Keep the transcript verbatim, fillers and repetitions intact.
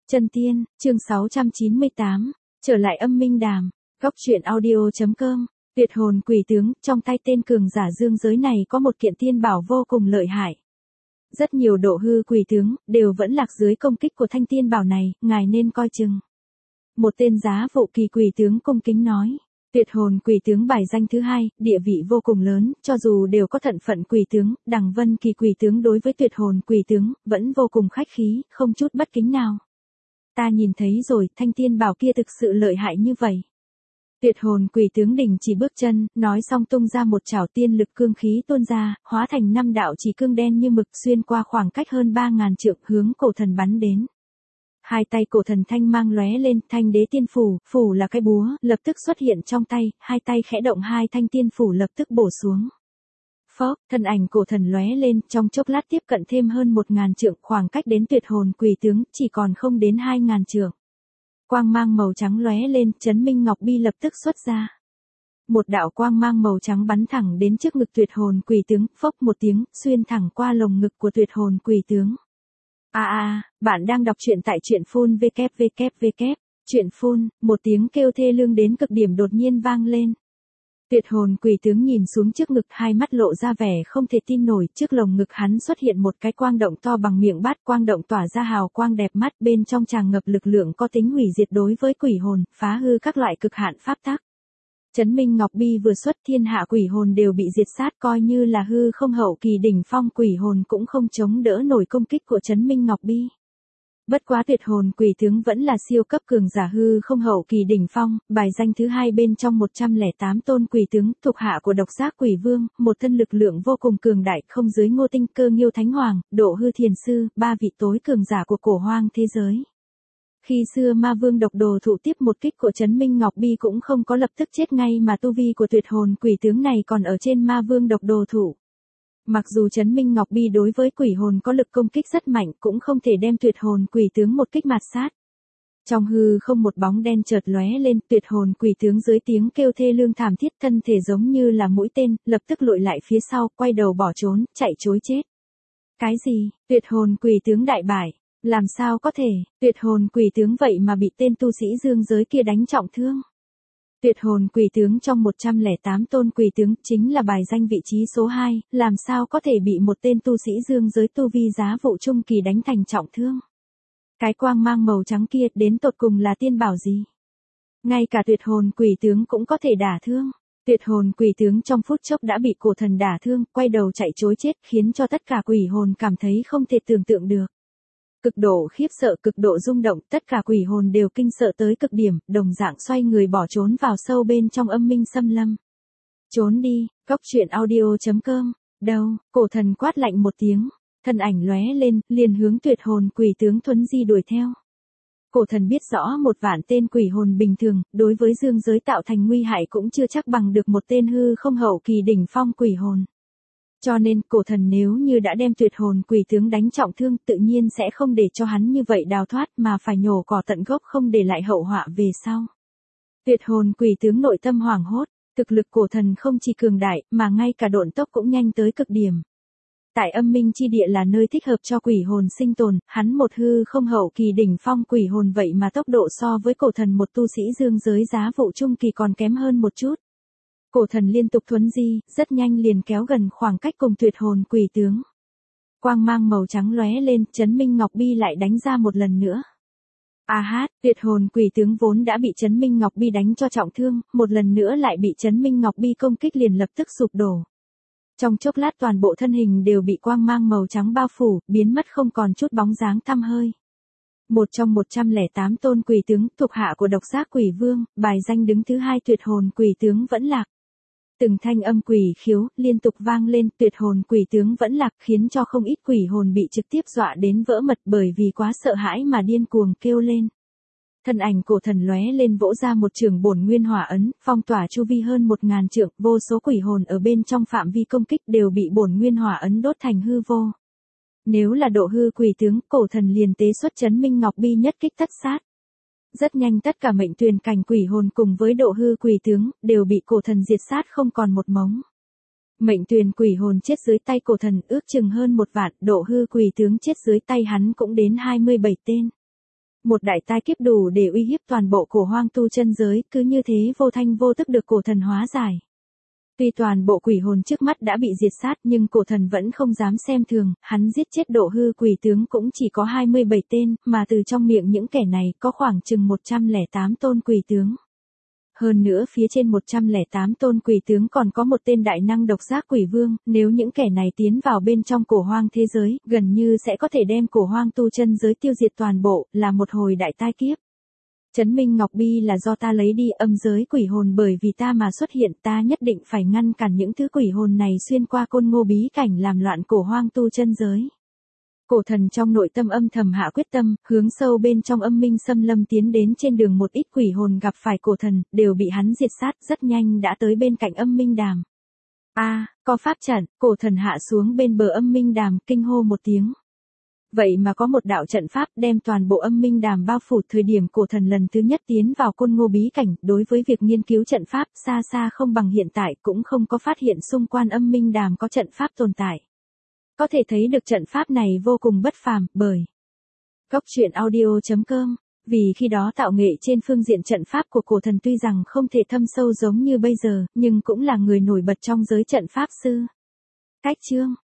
Chân Tiên, chương sáu trăm chín mươi tám, trở lại âm minh đàm, góc truyện audio.com, tuyệt hồn quỷ tướng, trong tay tên cường giả dương giới này có một kiện tiên bảo vô cùng lợi hại. Rất nhiều độ hư quỷ tướng, đều vẫn lạc dưới công kích của thanh tiên bảo này, ngài nên coi chừng. Một tên giá vụ kỳ quỷ tướng cung kính nói. Tuyệt hồn quỷ tướng bài danh thứ hai, địa vị vô cùng lớn, cho dù đều có thận phận quỷ tướng, Đằng Vân Kỳ quỷ tướng đối với tuyệt hồn quỷ tướng, vẫn vô cùng khách khí, không chút bất kính nào. Ta nhìn thấy rồi, thanh tiên bảo kia thực sự lợi hại như vậy. Tuyệt hồn quỷ tướng đình chỉ bước chân, nói xong tung ra một chảo tiên lực cương khí tuôn ra, hóa thành năm đạo chỉ cương đen như mực xuyên qua khoảng cách hơn ba ngàn trượng hướng cổ thần bắn đến. Hai tay cổ thần thanh mang lóe lên, thanh đế tiên phủ, phủ là cái búa, lập tức xuất hiện trong tay, hai tay khẽ động hai thanh tiên phủ lập tức bổ xuống. Phốc, thân ảnh cổ thần lóe lên, trong chốc lát tiếp cận thêm hơn một ngàn trượng, khoảng cách đến tuyệt hồn quỷ tướng, chỉ còn không đến hai ngàn trượng. Quang mang màu trắng lóe lên, Chấn Minh Ngọc Bi lập tức xuất ra. Một đạo quang mang màu trắng bắn thẳng đến trước ngực tuyệt hồn quỷ tướng, phốc một tiếng, xuyên thẳng qua lồng ngực của tuyệt hồn quỷ tướng. À à, bạn đang đọc truyện tại truyện phun www. Truyện phun, một tiếng kêu thê lương đến cực điểm đột nhiên vang lên. Tuyệt hồn quỷ tướng nhìn xuống trước ngực, hai mắt lộ ra vẻ không thể tin nổi, trước lồng ngực hắn xuất hiện một cái quang động to bằng miệng bát, quang động tỏa ra hào quang đẹp mắt, bên trong tràn ngập lực lượng có tính hủy diệt đối với quỷ hồn, phá hư các loại cực hạn pháp tắc. Chấn Minh Ngọc Bi vừa xuất, thiên hạ quỷ hồn đều bị diệt sát, coi như là hư không hậu kỳ đỉnh phong quỷ hồn cũng không chống đỡ nổi công kích của Chấn Minh Ngọc Bi. Bất quá tuyệt hồn quỷ tướng vẫn là siêu cấp cường giả hư không hậu kỳ đỉnh phong, bài danh thứ hai bên trong một trăm lẻ tám tôn quỷ tướng, thuộc hạ của độc giác quỷ vương, một thân lực lượng vô cùng cường đại, không dưới Ngô Tinh Cơ Nghiêu Thánh Hoàng, Độ Hư Thiền Sư, ba vị tối cường giả của cổ hoang thế giới. Khi xưa ma vương độc đồ thụ tiếp một kích của Chấn Minh Ngọc Bi cũng không có lập tức chết ngay mà tu vi của tuyệt hồn quỷ tướng này còn ở trên ma vương độc đồ thụ. Mặc dù Chấn Minh Ngọc Bi đối với quỷ hồn có lực công kích rất mạnh cũng không thể đem tuyệt hồn quỷ tướng một kích mạt sát. Trong hư không một bóng đen chợt lóe lên, tuyệt hồn quỷ tướng dưới tiếng kêu thê lương thảm thiết thân thể giống như là mũi tên, lập tức lùi lại phía sau, quay đầu bỏ trốn, chạy trối chết. Cái gì, tuyệt hồn quỷ tướng đại bại, làm sao có thể, tuyệt hồn quỷ tướng vậy mà bị tên tu sĩ dương giới kia đánh trọng thương. Tuyệt hồn quỷ tướng trong một trăm lẻ tám tôn quỷ tướng chính là bài danh vị trí số hai, làm sao có thể bị một tên tu sĩ dương giới tu vi giá vụ trung kỳ đánh thành trọng thương. Cái quang mang màu trắng kia đến tột cùng là tiên bảo gì? Ngay cả tuyệt hồn quỷ tướng cũng có thể đả thương. Tuyệt hồn quỷ tướng trong phút chốc đã bị cổ thần đả thương, quay đầu chạy trối chết khiến cho tất cả quỷ hồn cảm thấy không thể tưởng tượng được. Cực độ khiếp sợ, cực độ rung động, tất cả quỷ hồn đều kinh sợ tới cực điểm, đồng dạng xoay người bỏ trốn vào sâu bên trong âm minh xâm lâm. Trốn đi, góc truyện audio.com, đâu, cổ thần quát lạnh một tiếng, thân ảnh lóe lên, liền hướng tuyệt hồn quỷ tướng thuấn di đuổi theo. Cổ thần biết rõ một vạn tên quỷ hồn bình thường, đối với dương giới tạo thành nguy hại cũng chưa chắc bằng được một tên hư không hậu kỳ đỉnh phong quỷ hồn. Cho nên, cổ thần nếu như đã đem tuyệt hồn quỷ tướng đánh trọng thương tự nhiên sẽ không để cho hắn như vậy đào thoát mà phải nhổ cỏ tận gốc không để lại hậu họa về sau. Tuyệt hồn quỷ tướng nội tâm hoảng hốt, thực lực cổ thần không chỉ cường đại mà ngay cả độn tốc cũng nhanh tới cực điểm. Tại âm minh chi địa là nơi thích hợp cho quỷ hồn sinh tồn, hắn một hư không hậu kỳ đỉnh phong quỷ hồn vậy mà tốc độ so với cổ thần một tu sĩ dương giới giá vụ trung kỳ còn kém hơn một chút. Cổ thần liên tục thuấn di, rất nhanh liền kéo gần khoảng cách cùng tuyệt hồn quỷ tướng. Quang mang màu trắng lóe lên, Chấn Minh Ngọc Bi lại đánh ra một lần nữa. A hát, tuyệt hồn quỷ tướng vốn đã bị Chấn Minh Ngọc Bi đánh cho trọng thương, một lần nữa lại bị Chấn Minh Ngọc Bi công kích liền lập tức sụp đổ. Trong chốc lát toàn bộ thân hình đều bị quang mang màu trắng bao phủ, biến mất không còn chút bóng dáng tăm hơi. Một trong một trăm lẻ tám tôn quỷ tướng, thuộc hạ của độc giác quỷ vương, bài danh đứng thứ hai tuyệt hồn quỷ tướng vẫn lạc. Từng thanh âm quỷ khiếu, liên tục vang lên, tuyệt hồn quỷ tướng vẫn lạc khiến cho không ít quỷ hồn bị trực tiếp dọa đến vỡ mật bởi vì quá sợ hãi mà điên cuồng kêu lên. Thân ảnh cổ thần lóe lên vỗ ra một trường bổn nguyên hỏa ấn, phong tỏa chu vi hơn một ngàn trượng, vô số quỷ hồn ở bên trong phạm vi công kích đều bị bổn nguyên hỏa ấn đốt thành hư vô. Nếu là độ hư quỷ tướng, cổ thần liền tế xuất Chấn Minh Ngọc Bi nhất kích tất sát. Rất nhanh tất cả mệnh tuyền cảnh quỷ hồn cùng với độ hư quỷ tướng, đều bị cổ thần diệt sát không còn một mống. Mệnh tuyền quỷ hồn chết dưới tay cổ thần ước chừng hơn một vạn, độ hư quỷ tướng chết dưới tay hắn cũng đến hai mươi bảy tên. Một đại tai kiếp đủ để uy hiếp toàn bộ cổ hoang tu chân giới, cứ như thế vô thanh vô tức được cổ thần hóa giải. Tuy toàn bộ quỷ hồn trước mắt đã bị diệt sát nhưng cổ thần vẫn không dám xem thường, hắn giết chết độ hư quỷ tướng cũng chỉ có hai mươi bảy tên, mà từ trong miệng những kẻ này có khoảng chừng một trăm lẻ tám tôn quỷ tướng. Hơn nữa phía trên một trăm lẻ tám tôn quỷ tướng còn có một tên đại năng độc giác quỷ vương, nếu những kẻ này tiến vào bên trong cổ hoang thế giới, gần như sẽ có thể đem cổ hoang tu chân giới tiêu diệt toàn bộ, là một hồi đại tai kiếp. Chấn Minh Ngọc Bi là do ta lấy đi âm giới quỷ hồn bởi vì ta mà xuất hiện, ta nhất định phải ngăn cản những thứ quỷ hồn này xuyên qua côn ngô bí cảnh làm loạn cổ hoang tu chân giới. Cổ thần trong nội tâm âm thầm hạ quyết tâm, hướng sâu bên trong âm minh xâm lâm tiến đến, trên đường một ít quỷ hồn gặp phải cổ thần, đều bị hắn diệt sát, rất nhanh đã tới bên cạnh âm minh đàm. A, có pháp trận, cổ thần hạ xuống bên bờ âm minh đàm, kinh hô một tiếng. Vậy mà có một đạo trận pháp đem toàn bộ âm minh đàm bao phủ. Thời điểm cổ thần lần thứ nhất tiến vào côn ngô bí cảnh, đối với việc nghiên cứu trận pháp xa xa không bằng hiện tại, cũng không có phát hiện xung quanh âm minh đàm có trận pháp tồn tại. Có thể thấy được trận pháp này vô cùng bất phàm, bởi Góc truyện audio chấm com, vì khi đó tạo nghệ trên phương diện trận pháp của cổ thần tuy rằng không thể thâm sâu giống như bây giờ, nhưng cũng là người nổi bật trong giới trận pháp sư. Cách chương